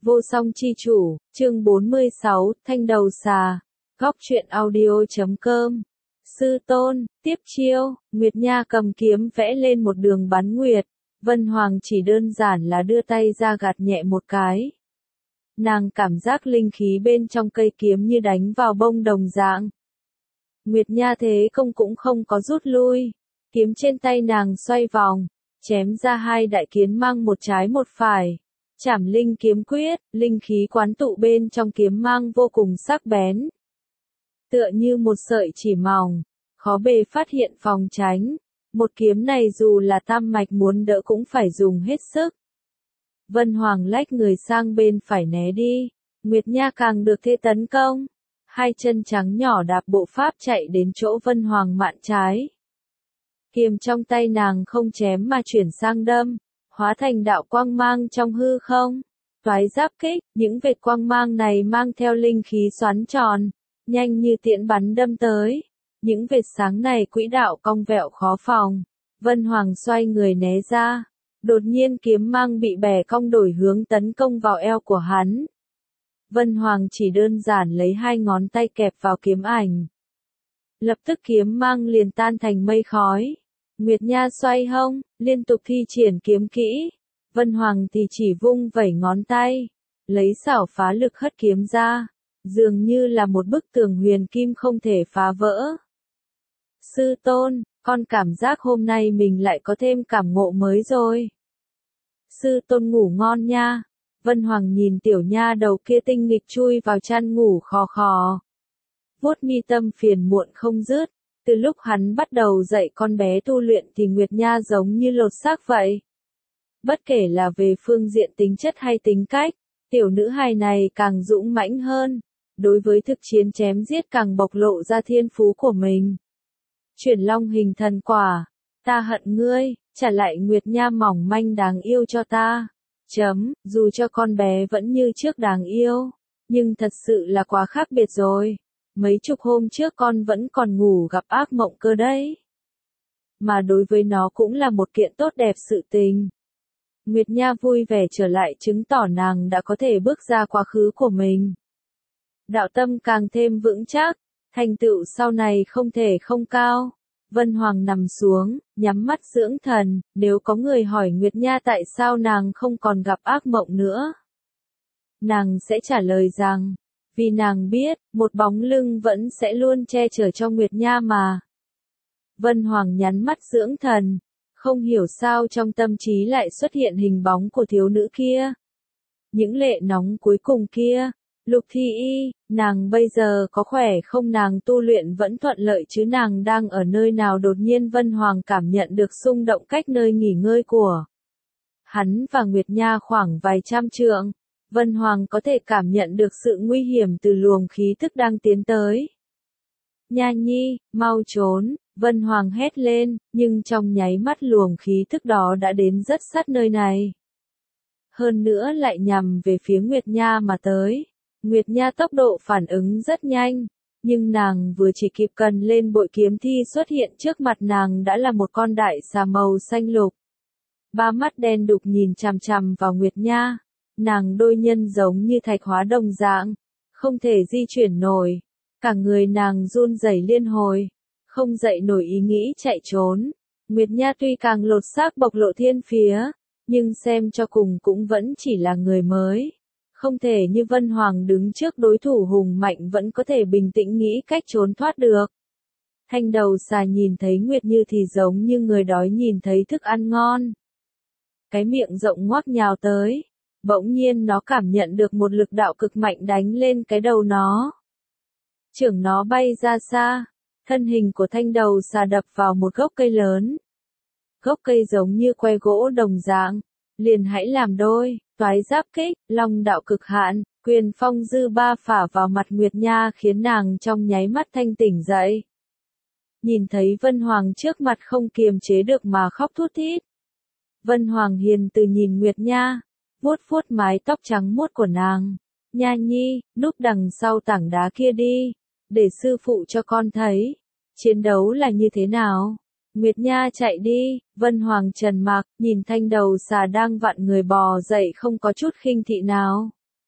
Vô song chi chủ, chương 46, thanh đầu xà. Góc truyện audio.com. Sư tôn, tiếp chiêu, Nguyệt Nha cầm kiếm vẽ lên một đường bắn nguyệt. Vân Hoàng chỉ đơn giản là đưa tay ra gạt nhẹ một cái. Nàng cảm giác linh khí bên trong cây kiếm như đánh vào bông đồng dạng. Nguyệt Nha thế công cũng không có rút lui. Kiếm trên tay nàng xoay vòng, chém ra hai đại kiến mang một trái một phải. Trảm linh kiếm quyết, linh khí quán tụ bên trong kiếm mang vô cùng sắc bén. Tựa như một sợi chỉ mỏng, khó bề phát hiện phòng tránh. Một kiếm này dù là tam mạch muốn đỡ cũng phải dùng hết sức. Vân Hoàng lách người sang bên phải né đi. Nguyệt Nha càng được thế tấn công. Hai chân trắng nhỏ đạp bộ pháp chạy đến chỗ Vân Hoàng mạn trái. Kiếm trong tay nàng không chém mà chuyển sang đâm, hóa thành đạo quang mang trong hư không. Toái giáp kích, những vệt quang mang này mang theo linh khí xoắn tròn, nhanh như tiễn bắn đâm tới. Những vệt sáng này quỹ đạo cong vẹo khó phòng. Vân Hoàng xoay người né ra. Đột nhiên kiếm mang bị bẻ cong đổi hướng tấn công vào eo của hắn. Vân Hoàng chỉ đơn giản lấy hai ngón tay kẹp vào kiếm ảnh. Lập tức kiếm mang liền tan thành mây khói. Nguyệt Nha xoay hông, liên tục thi triển kiếm kỹ. Vân Hoàng thì chỉ vung vẩy ngón tay, lấy xảo phá lực hất kiếm ra, dường như là một bức tường huyền kim không thể phá vỡ. Sư tôn, con cảm giác hôm nay mình lại có thêm cảm ngộ mới rồi. Sư tôn ngủ ngon nha. Vân Hoàng nhìn tiểu nha đầu kia tinh nghịch chui vào chăn ngủ khò khò. Vuốt mi tâm phiền muộn không dứt. Từ lúc hắn bắt đầu dạy con bé tu luyện thì Nguyệt Nha giống như lột xác vậy. Bất kể là về phương diện tính chất hay tính cách, tiểu nữ hài này càng dũng mãnh hơn. Đối với thực chiến chém giết càng bộc lộ ra thiên phú của mình. Chuyển long hình thần quả. Ta hận ngươi, trả lại Nguyệt Nha mỏng manh đáng yêu cho ta. Dù cho con bé vẫn như trước đáng yêu, nhưng thật sự là quá khác biệt rồi. Mấy chục hôm trước con vẫn còn ngủ gặp ác mộng cơ đấy. Mà đối với nó cũng là một kiện tốt đẹp sự tình. Nguyệt Nha vui vẻ trở lại chứng tỏ nàng đã có thể bước ra quá khứ của mình. Đạo tâm càng thêm vững chắc, thành tựu sau này không thể không cao. Vân Hoàng nằm xuống, nhắm mắt dưỡng thần, nếu có người hỏi Nguyệt Nha tại sao nàng không còn gặp ác mộng nữa. Nàng sẽ trả lời rằng, vì nàng biết, một bóng lưng vẫn sẽ luôn che chở cho Nguyệt Nha mà. Vân Hoàng nhắm mắt dưỡng thần, không hiểu sao trong tâm trí lại xuất hiện hình bóng của thiếu nữ kia. Những lệ nóng cuối cùng kia. Lục Thi Y, nàng bây giờ có khỏe không? Nàng tu luyện vẫn thuận lợi chứ? Nàng đang ở nơi nào? Đột nhiên Vân Hoàng cảm nhận được xung động cách nơi nghỉ ngơi của hắn và Nguyệt Nha khoảng vài trăm trượng. Vân Hoàng có thể cảm nhận được sự nguy hiểm từ luồng khí thức đang tiến tới. Nha Nhi, mau trốn, Vân Hoàng hét lên, nhưng trong nháy mắt luồng khí thức đó đã đến rất sát nơi này. Hơn nữa lại nhằm về phía Nguyệt Nha mà tới. Nguyệt Nha tốc độ phản ứng rất nhanh, nhưng nàng vừa chỉ kịp cần lên bội kiếm thì xuất hiện trước mặt nàng đã là một con đại xà màu xanh lục. Ba mắt đen đục nhìn chằm chằm vào Nguyệt Nha, nàng đôi nhân giống như thạch hóa đồng dạng, không thể di chuyển nổi, cả người nàng run rẩy liên hồi, không dậy nổi ý nghĩ chạy trốn. Nguyệt Nha tuy càng lột xác bộc lộ thiên phía, nhưng xem cho cùng cũng vẫn chỉ là người mới. Không thể như Vân Hoàng đứng trước đối thủ hùng mạnh vẫn có thể bình tĩnh nghĩ cách trốn thoát được. Thanh đầu xà nhìn thấy Nguyệt Như thì giống như người đói nhìn thấy thức ăn ngon. Cái miệng rộng ngoác nhào tới. Bỗng nhiên nó cảm nhận được một lực đạo cực mạnh đánh lên cái đầu nó. Chưởng nó bay ra xa. Thân hình của thanh đầu xà đập vào một gốc cây lớn. Gốc cây giống như que gỗ đồng dạng. Liền hãy làm đôi. Toái giáp kích, long đạo cực hạn, quyền phong dư ba phả vào mặt Nguyệt Nha khiến nàng trong nháy mắt thanh tỉnh dậy. Nhìn thấy Vân Hoàng trước mặt không kiềm chế được mà khóc thút thít. Vân Hoàng hiền từ nhìn Nguyệt Nha, vuốt vuốt mái tóc trắng muốt của nàng. Nha Nhi, núp đằng sau tảng đá kia đi, để sư phụ cho con thấy. Chiến đấu là như thế nào? Nguyệt Nha chạy đi, Vân Hoàng trần mặc, nhìn thanh đầu xà đang vặn người bò dậy không có chút khinh thị nào.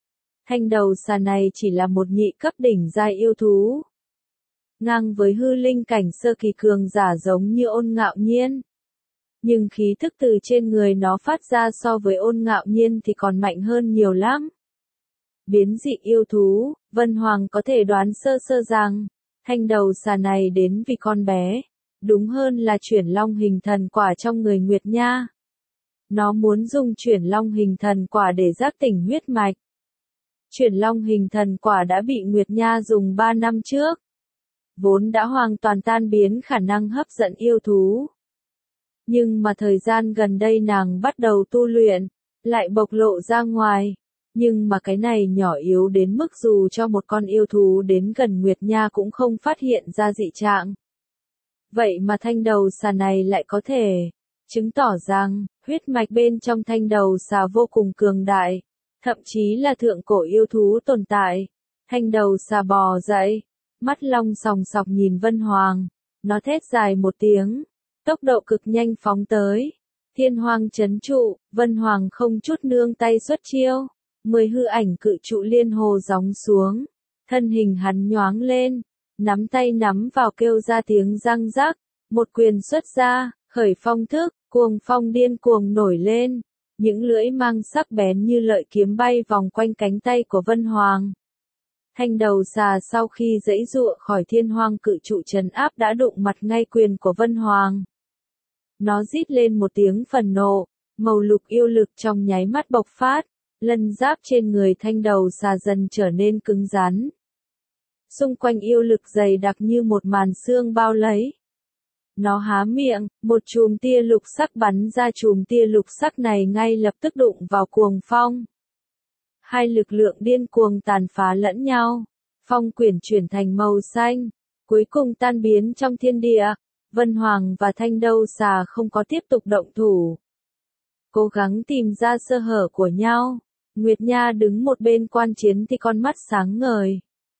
Thanh đầu xà này chỉ là một nhị cấp đỉnh giai yêu thú. Ngang với hư linh cảnh sơ kỳ cường giả giống như Ôn Ngạo Nhiên. Nhưng khí thức từ trên người nó phát ra so với Ôn Ngạo Nhiên thì còn mạnh hơn nhiều lắm. Biến dị yêu thú, Vân Hoàng có thể đoán sơ sơ rằng, thanh đầu xà này đến vì con bé, đúng hơn là chuyển long hình thần quả trong người Nguyệt Nha. Nó muốn dùng chuyển long hình thần quả để giác tỉnh huyết mạch. Chuyển long hình thần quả đã bị Nguyệt Nha dùng 3 năm trước. Vốn đã hoàn toàn tan biến khả năng hấp dẫn yêu thú. Nhưng mà thời gian gần đây nàng bắt đầu tu luyện, lại bộc lộ ra ngoài. Nhưng mà cái này nhỏ yếu đến mức dù cho một con yêu thú đến gần Nguyệt Nha cũng không phát hiện ra dị trạng. Vậy mà thanh đầu xà này lại có thể, chứng tỏ rằng, huyết mạch bên trong thanh đầu xà vô cùng cường đại, thậm chí là thượng cổ yêu thú tồn tại. Thanh đầu xà bò dậy, mắt long sòng sọc nhìn Vân Hoàng, nó thét dài một tiếng, tốc độ cực nhanh phóng tới. Thiên Hoang trấn trụ, Vân Hoàng không chút nương tay xuất chiêu. 10 hư ảnh cự trụ liên hồ gióng xuống, thân hình hắn nhoáng lên, nắm tay nắm vào kêu ra tiếng răng rắc, một quyền xuất ra, khởi phong thức, cuồng phong điên cuồng nổi lên, những lưỡi mang sắc bén như lợi kiếm bay vòng quanh cánh tay của Vân Hoàng. Thanh đầu xà sau khi giãy giụa khỏi Thiên Hoang cự trụ trấn áp đã đụng mặt ngay quyền của Vân Hoàng. Nó rít lên một tiếng phần nộ, màu lục yêu lực trong nháy mắt bộc phát. Lân giáp trên người thanh đầu xà dần trở nên cứng rắn. Xung quanh yêu lực dày đặc như một màn xương bao lấy. Nó há miệng, một chùm tia lục sắc bắn ra, chùm tia lục sắc này ngay lập tức đụng vào cuồng phong. Hai lực lượng điên cuồng tàn phá lẫn nhau. Phong quyển chuyển thành màu xanh, cuối cùng tan biến trong thiên địa. Vân Hoàng và thanh đầu xà không có tiếp tục động thủ. Cố gắng tìm ra sơ hở của nhau. Nguyệt Nha đứng một bên quan chiến thì con mắt sáng ngời.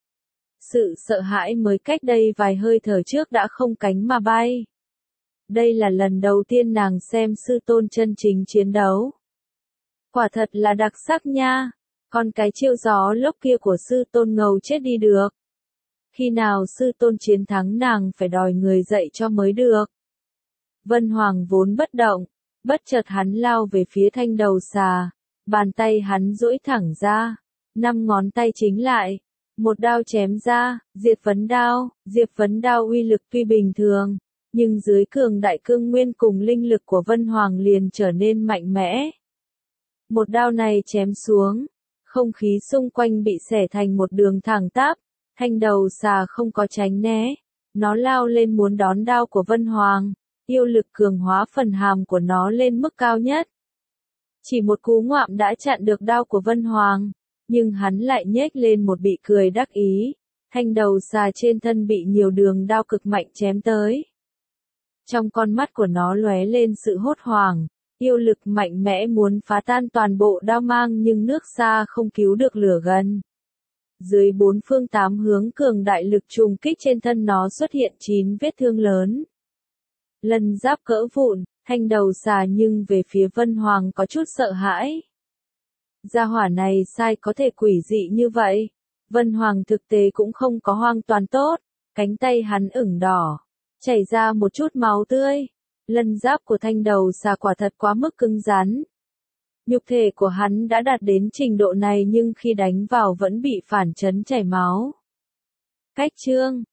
Sự sợ hãi mới cách đây vài hơi thở trước đã không cánh mà bay. Đây là lần đầu tiên nàng xem sư tôn chân chính chiến đấu. Quả thật là đặc sắc nha, còn cái chiêu gió lốc kia của sư tôn ngầu chết đi được. Khi nào sư tôn chiến thắng nàng phải đòi người dậy cho mới được. Vân Hoàng vốn bất động, bất chợt hắn lao về phía thanh đầu xà. Bàn tay hắn duỗi thẳng ra, 5 ngón tay chính lại, một đao chém ra, diệt phấn đao uy lực tuy bình thường, nhưng dưới cường đại cương nguyên cùng linh lực của Vân Hoàng liền trở nên mạnh mẽ. Một đao này chém xuống, không khí xung quanh bị xẻ thành một đường thẳng tắp, thanh đầu xà không có tránh né, nó lao lên muốn đón đao của Vân Hoàng, yêu lực cường hóa phần hàm của nó lên mức cao nhất. Chỉ một cú ngoạm đã chặn được đao của Vân Hoàng, nhưng hắn lại nhếch lên một bị cười đắc ý, thanh đầu xà trên thân bị nhiều đường đao cực mạnh chém tới. Trong con mắt của nó lóe lên sự hốt hoảng, yêu lực mạnh mẽ muốn phá tan toàn bộ đao mang nhưng nước xa không cứu được lửa gần. Dưới 4 phương 8 hướng cường đại lực trùng kích trên thân nó xuất hiện 9 vết thương lớn. Lân giáp cỡ vụn. Thanh đầu xà nhưng về phía Vân Hoàng có chút sợ hãi. Gia hỏa này sai có thể quỷ dị như vậy. Vân Hoàng thực tế cũng không có hoàn toàn tốt. Cánh tay hắn ửng đỏ. Chảy ra một chút máu tươi. Lân giáp của thanh đầu xà quả thật quá mức cứng rắn. Nhục thể của hắn đã đạt đến trình độ này nhưng khi đánh vào vẫn bị phản chấn chảy máu. Cách chương